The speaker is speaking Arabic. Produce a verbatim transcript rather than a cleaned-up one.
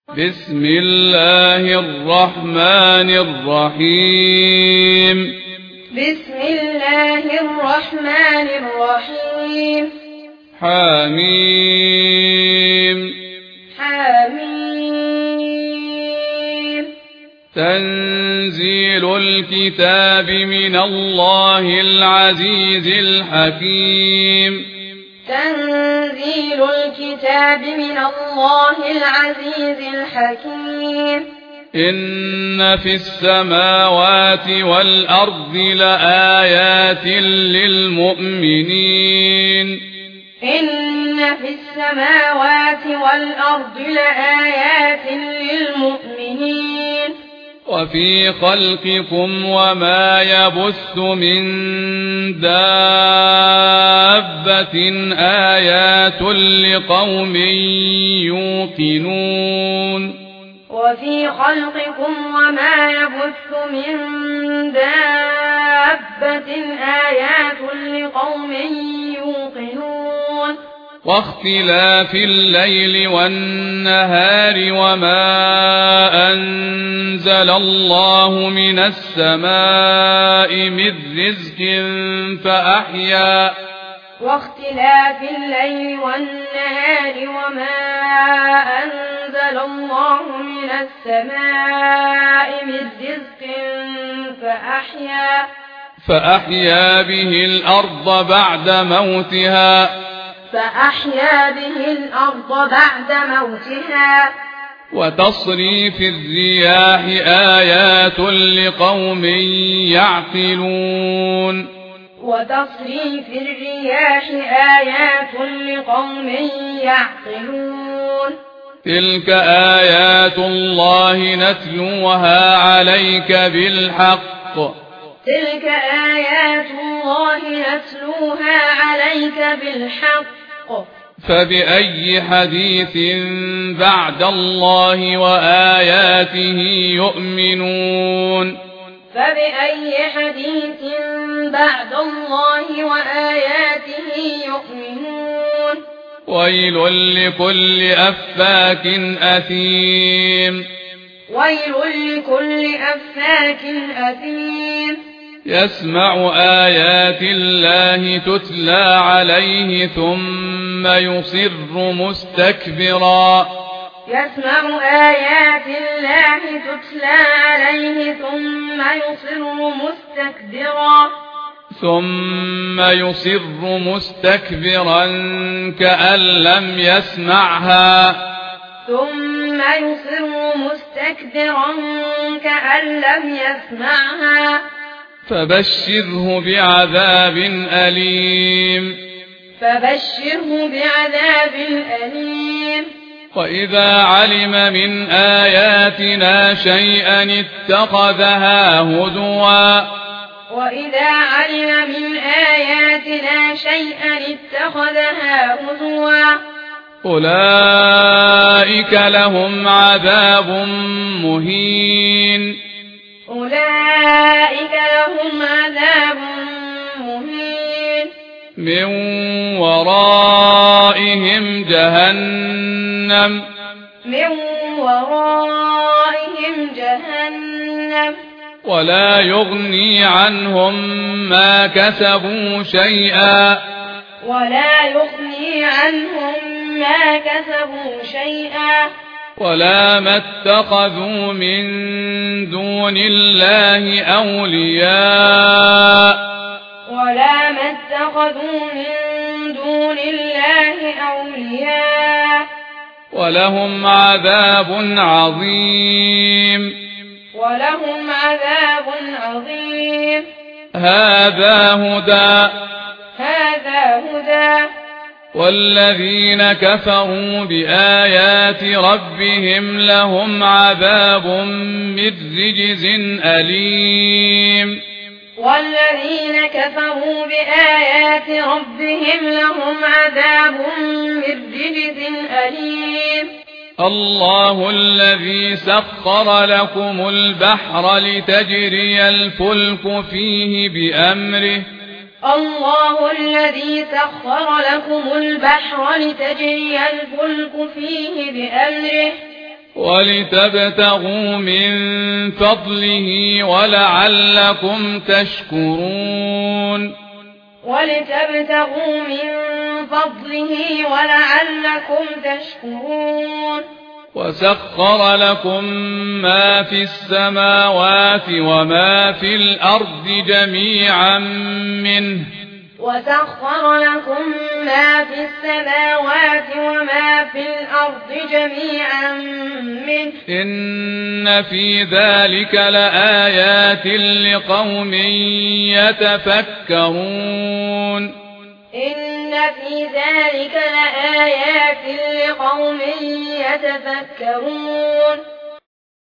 بسم الله الرحمن الرحيم بسم الله الرحمن الرحيم حميم حميم تنزيل الكتاب من الله العزيز الحكيم تنزيل الكتاب من الله العزيز الحكيم إن في السماوات والأرض لآيات للمؤمنين إن في السماوات والأرض لآيات للمؤمنين وفي خلقكم وما يبث من دابة آيات لقوم يوقنون وفي خلقكم وما يبث من دابة آيات لقوم يوقنون واختلاف الليل والنهار وما أنزل الله من السماء من رزق فأحيا واختلاف الليل والنهار وما أنزل الله من السماء من رزق فأحيا فأحيا به الأرض بعد موتها فأحيا به الأرض بعد موتها وتصريف الرياح آيات لقوم يعقلون وتصريف الرياح آيات لقوم يعقلون تلك آيات الله نتلوها عليك بالحق تلك آيات الله نتلوها عليك بالحق فبأي حديث بعد الله وآياته يؤمنون فبأي حديث بعد الله وآياته يؤمنون ويل لكل أفاك أثيم ويل لكل أفاك أثيم يسمع آيات الله تتلى عليه ثم يصر مستكبرا يسمع آيات الله تتلى عليه ثم يصر مستكبرا ثم يصر مستكبرا كأن لم يسمعها ثم يصر مستكبرا كأن لم يسمعها فبشره بعذاب أليم فبشره بعذاب أليم وإذا علم من آياتنا شيئا اتخذها هزوا وإذا علم من آياتنا شيئا اتخذها هزوا أولئك لهم عذاب مهين أولئك لهم عذاب مهين من ورائهم جهنم من ورائهم جهنم ولا يغني عنهم ما كسبوا شيئا ولا يغني عنهم ما كسبوا شيئا ولا ما اتخذوا من دون الله أولياء ولا ما اتخذوا من دون الله أولياء ولهم عذاب عظيم ولهم عذاب عظيم هذا هدى هذا هدى والذين كفروا بآيات ربهم لهم عذاب من رجز أليم والذين كفروا بآيات ربهم لهم عذاب من رجز أليم الله الذي سخر لكم البحر لتجري الفلك فيه بأمره الله الذي سخر لكم البحر لتجري الفلك فيه بأمره ولتبتغوا من فضله ولعلكم تشكرون ولتبتغوا من فضله ولعلكم تشكرون وسخر لكم ما في السماوات وما في الأرض جميعا منه وسخر لكم ما في السماوات وما في الأرض جميعا منه إن في ذلك لآيات لقوم يتفكرون إن في ذلك لآيات لقوم يتفكرون